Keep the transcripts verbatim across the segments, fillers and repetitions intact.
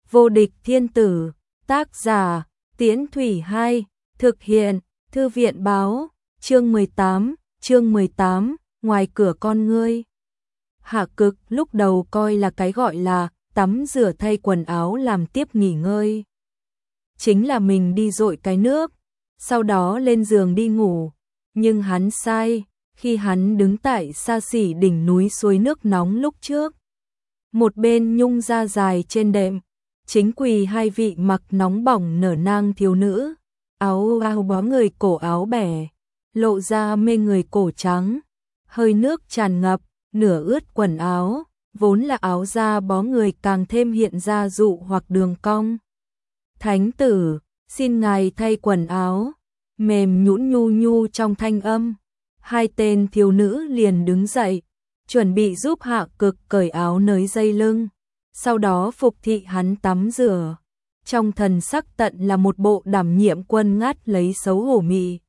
Vô địch thiên tử, tác giả, Tiễn Thủy Hai, thực hiện, Thư viện báo, chương mười tám, chương mười tám, ngoài cửa con ngươi. Hạ Cực lúc đầu coi là cái gọi là tắm rửa thay quần áo làm tiếp nghỉ ngơi. Chính là mình đi dội cái nước, sau đó lên giường đi ngủ. Nhưng hắn sai, khi hắn đứng tại xa xỉ đỉnh núi suối nước nóng lúc trước. Một bên nhung da dài trên đệm, chính quỳ hai vị mặc nóng bỏng nở nang thiếu nữ, áo áo bó người cổ áo bẻ, lộ ra mê người cổ trắng, hơi nước tràn ngập, nửa ướt quần áo, vốn là áo da bó người càng thêm hiện ra dụ hoặc đường cong. Thánh tử, xin ngài thay quần áo, mềm nhũn nhu nhu trong thanh âm. Hai tên thiếu nữ liền đứng dậy, chuẩn bị giúp Hạ Cực cởi áo nới dây lưng, sau đó phục thị hắn tắm rửa. Trong thần sắc tận là một bộ đảm nhiệm quân ngát lấy xấu hổ mị.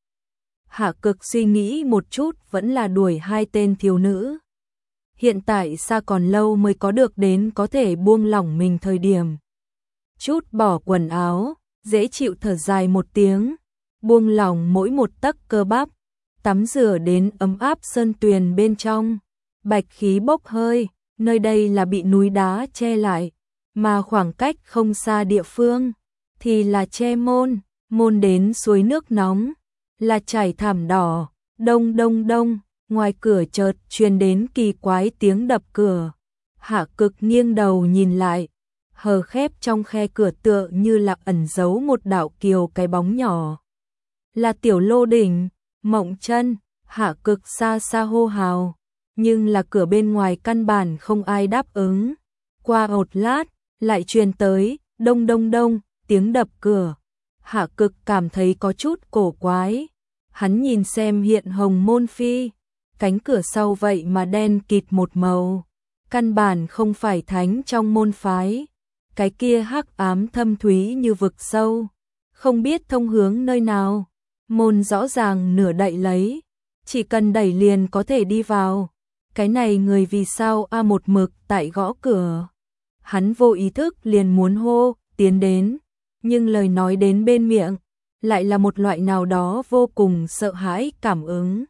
Hạ Cực suy nghĩ một chút vẫn là đuổi hai tên thiếu nữ. Hiện tại xa còn lâu mới có được đến có thể buông lỏng mình thời điểm. Chút bỏ quần áo, dễ chịu thở dài một tiếng, buông lỏng mỗi một tấc cơ bắp, tắm rửa đến ấm áp sơn tuyền bên trong, bạch khí bốc hơi, nơi đây là bị núi đá che lại, mà khoảng cách không xa địa phương thì là che môn, môn đến suối nước nóng, là trải thảm đỏ, đông đông đông, ngoài cửa chợt truyền đến kỳ quái tiếng đập cửa. Hạ Cực nghiêng đầu nhìn lại, hờ khép trong khe cửa tựa như là ẩn giấu một đạo kiều cái bóng nhỏ. Là Tiểu Lô Đỉnh, Mộng Chân. Hạ Cực xa xa hô hào, nhưng là cửa bên ngoài căn bản không ai đáp ứng. Qua một lát, lại truyền tới, đông đông đông, tiếng đập cửa. Hạ Cực cảm thấy có chút cổ quái. Hắn nhìn xem hiện hồng môn phi, cánh cửa sau vậy mà đen kịt một màu. Căn bản không phải thánh trong môn phái. Cái kia hắc ám thâm thúy như vực sâu, không biết thông hướng nơi nào. Môn rõ ràng nửa đậy lấy, chỉ cần đẩy liền có thể đi vào. Cái này người vì sao a một mực tại gõ cửa. Hắn vô ý thức liền muốn hô, tiến đến, nhưng lời nói đến bên miệng, lại là một loại nào đó vô cùng sợ hãi cảm ứng.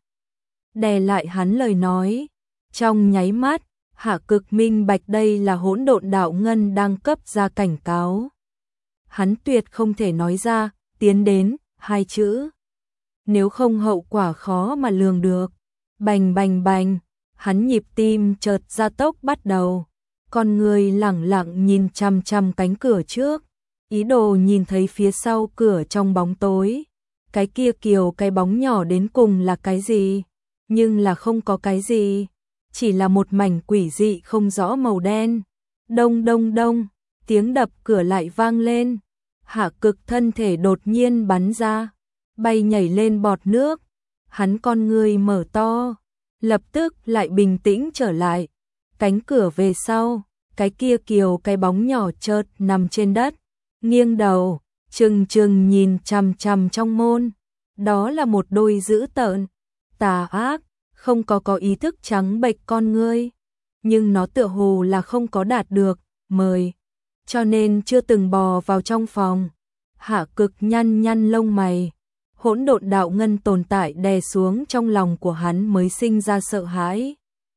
Đè lại hắn lời nói, trong nháy mắt, Hạ Cực minh bạch đây là hỗn độn đạo ngân đang cấp ra cảnh cáo. Hắn tuyệt không thể nói ra, tiến đến, hai chữ. Nếu không hậu quả khó mà lường được. Bành bành bành, hắn nhịp tim chợt gia tốc bắt đầu. Con người lẳng lặng nhìn chằm chằm cánh cửa trước, ý đồ nhìn thấy phía sau cửa trong bóng tối. Cái kia kiều cái bóng nhỏ đến cùng là cái gì? Nhưng là không có cái gì, chỉ là một mảnh quỷ dị không rõ màu đen. Đông đông đông, tiếng đập cửa lại vang lên. Hạ Cực thân thể đột nhiên bắn ra, bay nhảy lên bọt nước. Hắn con ngươi mở to, lập tức lại bình tĩnh trở lại. Cánh cửa về sau, cái kia kiều cái bóng nhỏ chợt nằm trên đất, nghiêng đầu, trừng trừng nhìn chằm chằm trong môn. Đó là một đôi dữ tợn, tà ác, không có có ý thức trắng bệch con ngươi, nhưng nó tựa hồ là không có đạt được mời, cho nên chưa từng bò vào trong phòng. Hạ Cực nhăn nhăn lông mày, hỗn độn đạo ngân tồn tại đè xuống trong lòng của hắn mới sinh ra sợ hãi,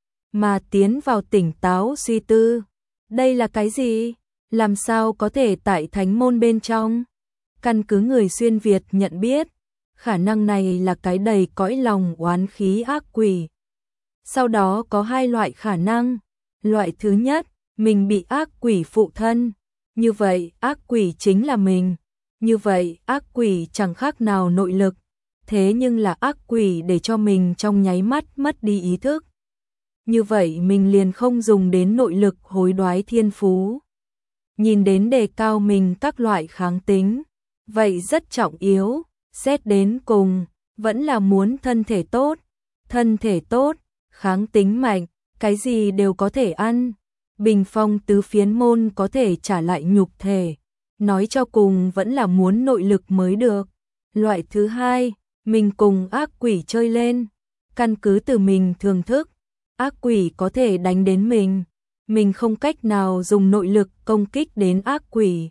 mà tiến vào tỉnh táo suy tư. Đây là cái gì? Làm sao có thể tại thánh môn bên trong? Căn cứ người xuyên Việt nhận biết, khả năng này là cái đầy cõi lòng oán khí ác quỷ. Sau đó có hai loại khả năng. Loại thứ nhất, mình bị ác quỷ phụ thân. Như vậy, ác quỷ chính là mình. Như vậy, ác quỷ chẳng khác nào nội lực. Thế nhưng là ác quỷ để cho mình trong nháy mắt mất đi ý thức. Như vậy mình liền không dùng đến nội lực hối đoái thiên phú. Nhìn đến đề cao mình các loại kháng tính. Vậy rất trọng yếu. Xét đến cùng, vẫn là muốn thân thể tốt, thân thể tốt, kháng tính mạnh, cái gì đều có thể ăn. Bình phong tứ phiến môn có thể trả lại nhục thể, nói cho cùng vẫn là muốn nội lực mới được. Loại thứ hai, mình cùng ác quỷ chơi lên, căn cứ từ mình thưởng thức, ác quỷ có thể đánh đến mình, mình không cách nào dùng nội lực công kích đến ác quỷ.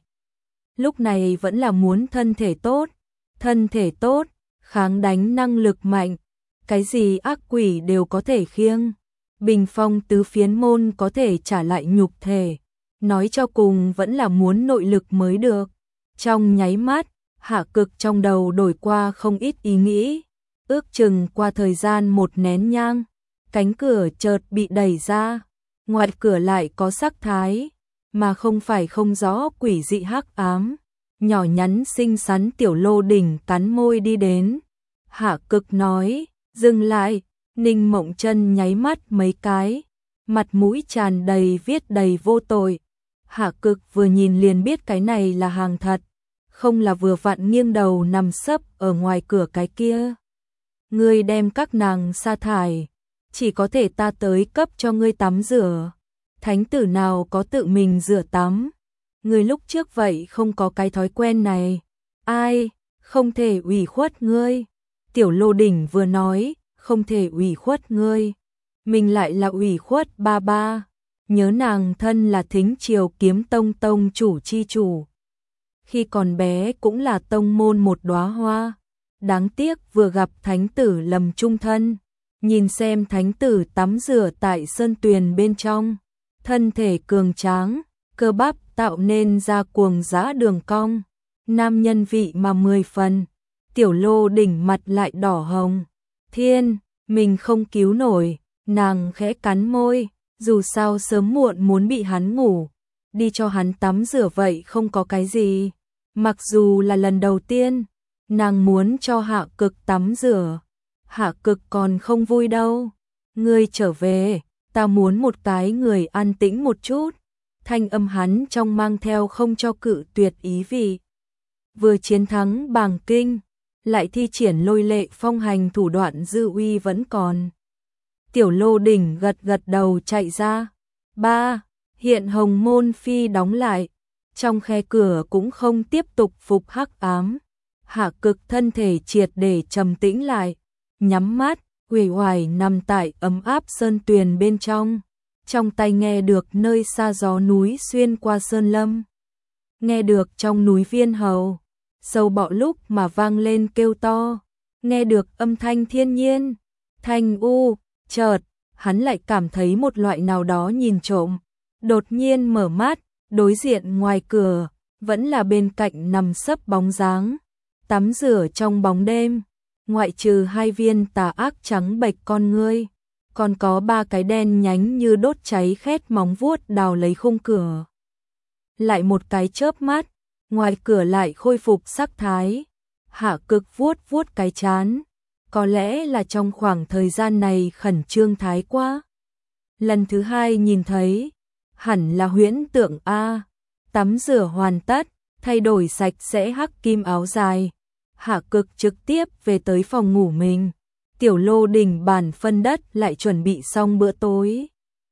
Lúc này vẫn là muốn thân thể tốt, thân thể tốt, kháng đánh năng lực mạnh, cái gì ác quỷ đều có thể khiêng. Bình phong tứ phiến môn có thể trả lại nhục thể, nói cho cùng vẫn là muốn nội lực mới được. Trong nháy mắt, Hạ Cực trong đầu đổi qua không ít ý nghĩ, ước chừng qua thời gian một nén nhang, cánh cửa chợt bị đẩy ra, ngoài cửa lại có sắc thái, mà không phải không rõ quỷ dị hắc ám. Nhỏ nhắn xinh xắn Tiểu Lô Đỉnh cắn môi đi đến. Hạ Cực nói, dừng lại. Ninh Mộng Chân nháy mắt mấy cái, mặt mũi tràn đầy viết đầy vô tội. Hạ Cực vừa nhìn liền biết cái này là hàng thật, không là vừa vặn nghiêng đầu nằm sấp ở ngoài cửa cái kia. Ngươi đem các nàng sa thải, chỉ có thể ta tới cấp cho ngươi tắm rửa. Thánh tử nào có tự mình rửa tắm? Ngươi lúc trước vậy không có cái thói quen này. Ai, không thể ủy khuất ngươi. Tiểu Lô Đỉnh vừa nói, không thể ủy khuất ngươi. Mình lại là ủy khuất ba ba. Nhớ nàng thân là Thính Triều Kiếm Tông tông chủ chi chủ. Khi còn bé cũng là tông môn một đóa hoa. Đáng tiếc vừa gặp thánh tử lầm chung thân. Nhìn xem thánh tử tắm rửa tại sơn tuyền bên trong. Thân thể cường tráng, cơ bắp tạo nên ra cuồng dã đường cong. Nam nhân vị mà mười phần. Tiểu Lô Đỉnh mặt lại đỏ hồng. Thiên, mình không cứu nổi. Nàng khẽ cắn môi. Dù sao sớm muộn muốn bị hắn ngủ. Đi cho hắn tắm rửa vậy không có cái gì. Mặc dù là lần đầu tiên, nàng muốn cho Hạ Cực tắm rửa. Hạ Cực còn không vui đâu. Ngươi trở về, ta muốn một cái người an tĩnh một chút. Thanh âm hắn trong mang theo không cho cự tuyệt ý vị. Vừa chiến thắng Bàng Kinh, lại thi triển lôi lệ phong hành thủ đoạn dư uy vẫn còn. Tiểu Lô Đỉnh gật gật đầu chạy ra. Ba, hiện Hồng Môn Phi đóng lại. Trong khe cửa cũng không tiếp tục phục hắc ám. Hạ Cực thân thể triệt để trầm tĩnh lại. Nhắm mắt, uể oải nằm tại ấm áp sơn tuyền bên trong. Trong tai nghe được nơi xa gió núi xuyên qua sơn lâm. Nghe được trong núi Viên Hầu, sâu bọ lúc mà vang lên kêu to. Nghe được âm thanh thiên nhiên, thanh u, chợt, hắn lại cảm thấy một loại nào đó nhìn trộm. Đột nhiên mở mắt, đối diện ngoài cửa, vẫn là bên cạnh nằm sấp bóng dáng. Tắm rửa trong bóng đêm, ngoại trừ hai viên tà ác trắng bệch con ngươi, còn có ba cái đen nhánh như đốt cháy khét móng vuốt đào lấy khung cửa. Lại một cái chớp mắt, ngoài cửa lại khôi phục sắc thái. Hạ Cực vuốt vuốt cái trán, có lẽ là trong khoảng thời gian này khẩn trương thái quá. Lần thứ hai nhìn thấy, hẳn là huyễn tượng a. Tắm rửa hoàn tất, thay đổi sạch sẽ hắc kim áo dài. Hạ Cực trực tiếp về tới phòng ngủ mình. Tiểu Lô Đỉnh bàn phân đất lại chuẩn bị xong bữa tối.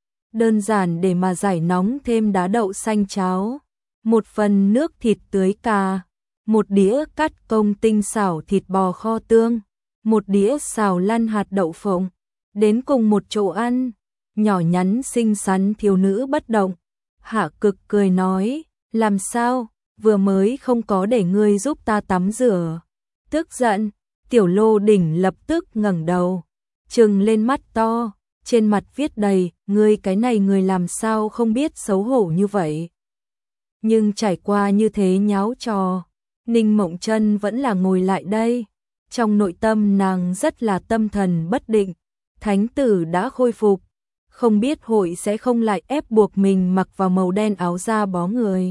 Đơn giản để mà giải nóng thêm đá đậu xanh cháo. Một phần nước thịt tưới cà. Một đĩa cắt công tinh xảo thịt bò kho tương. Một đĩa xào lăn hạt đậu phộng. Đến cùng một chỗ ăn. Nhỏ nhắn xinh xắn thiếu nữ bất động. Hạ Cực cười nói, làm sao, vừa mới không có để ngươi giúp ta tắm rửa. Tức giận, Tiểu Lô Đỉnh lập tức ngẩng đầu, trừng lên mắt to, trên mặt viết đầy, ngươi cái này người làm sao không biết xấu hổ như vậy. Nhưng trải qua như thế nháo trò, Ninh Mộng Chân vẫn là ngồi lại đây. Trong nội tâm nàng rất là tâm thần bất định, thánh tử đã khôi phục, không biết hội sẽ không lại ép buộc mình mặc vào màu đen áo da bó người.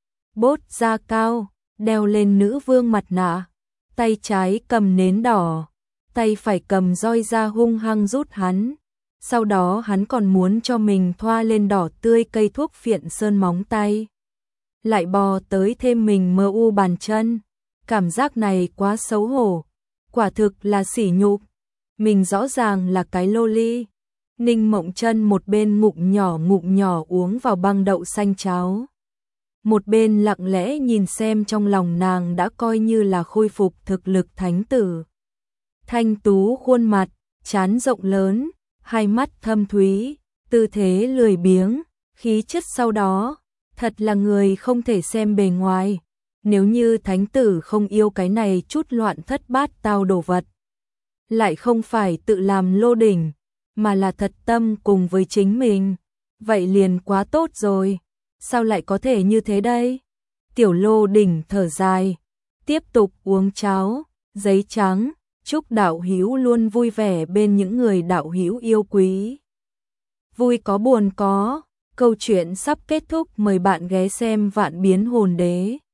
Bốt da cao, đeo lên nữ vương mặt nạ, tay trái cầm nến đỏ, tay phải cầm roi da hung hăng rút hắn. Sau đó hắn còn muốn cho mình thoa lên đỏ tươi cây thuốc phiện sơn móng tay. Lại bò tới thêm mình mơ u bàn chân. Cảm giác này quá xấu hổ. Quả thực là sỉ nhục. Mình rõ ràng là cái loli. Ninh Mộng Chân một bên ngụm nhỏ ngụm nhỏ uống vào băng đậu xanh cháo. Một bên lặng lẽ nhìn xem trong lòng nàng đã coi như là khôi phục thực lực thánh tử. Thanh tú khuôn mặt, trán rộng lớn, hai mắt thâm thúy, tư thế lười biếng, khí chất sau đó, thật là người không thể xem bề ngoài. Nếu như thánh tử không yêu cái này chút loạn thất bát tao đồ vật, lại không phải tự làm lô đỉnh, mà là thật tâm cùng với chính mình, vậy liền quá tốt rồi. Sao lại có thể như thế đây? Tiểu lô đỉnh thở dài, tiếp tục uống cháo, giấy trắng, chúc đạo hữu luôn vui vẻ bên những người đạo hữu yêu quý. Vui có buồn có, câu chuyện sắp kết thúc, mời bạn ghé xem Vạn Biến Hồn Đế.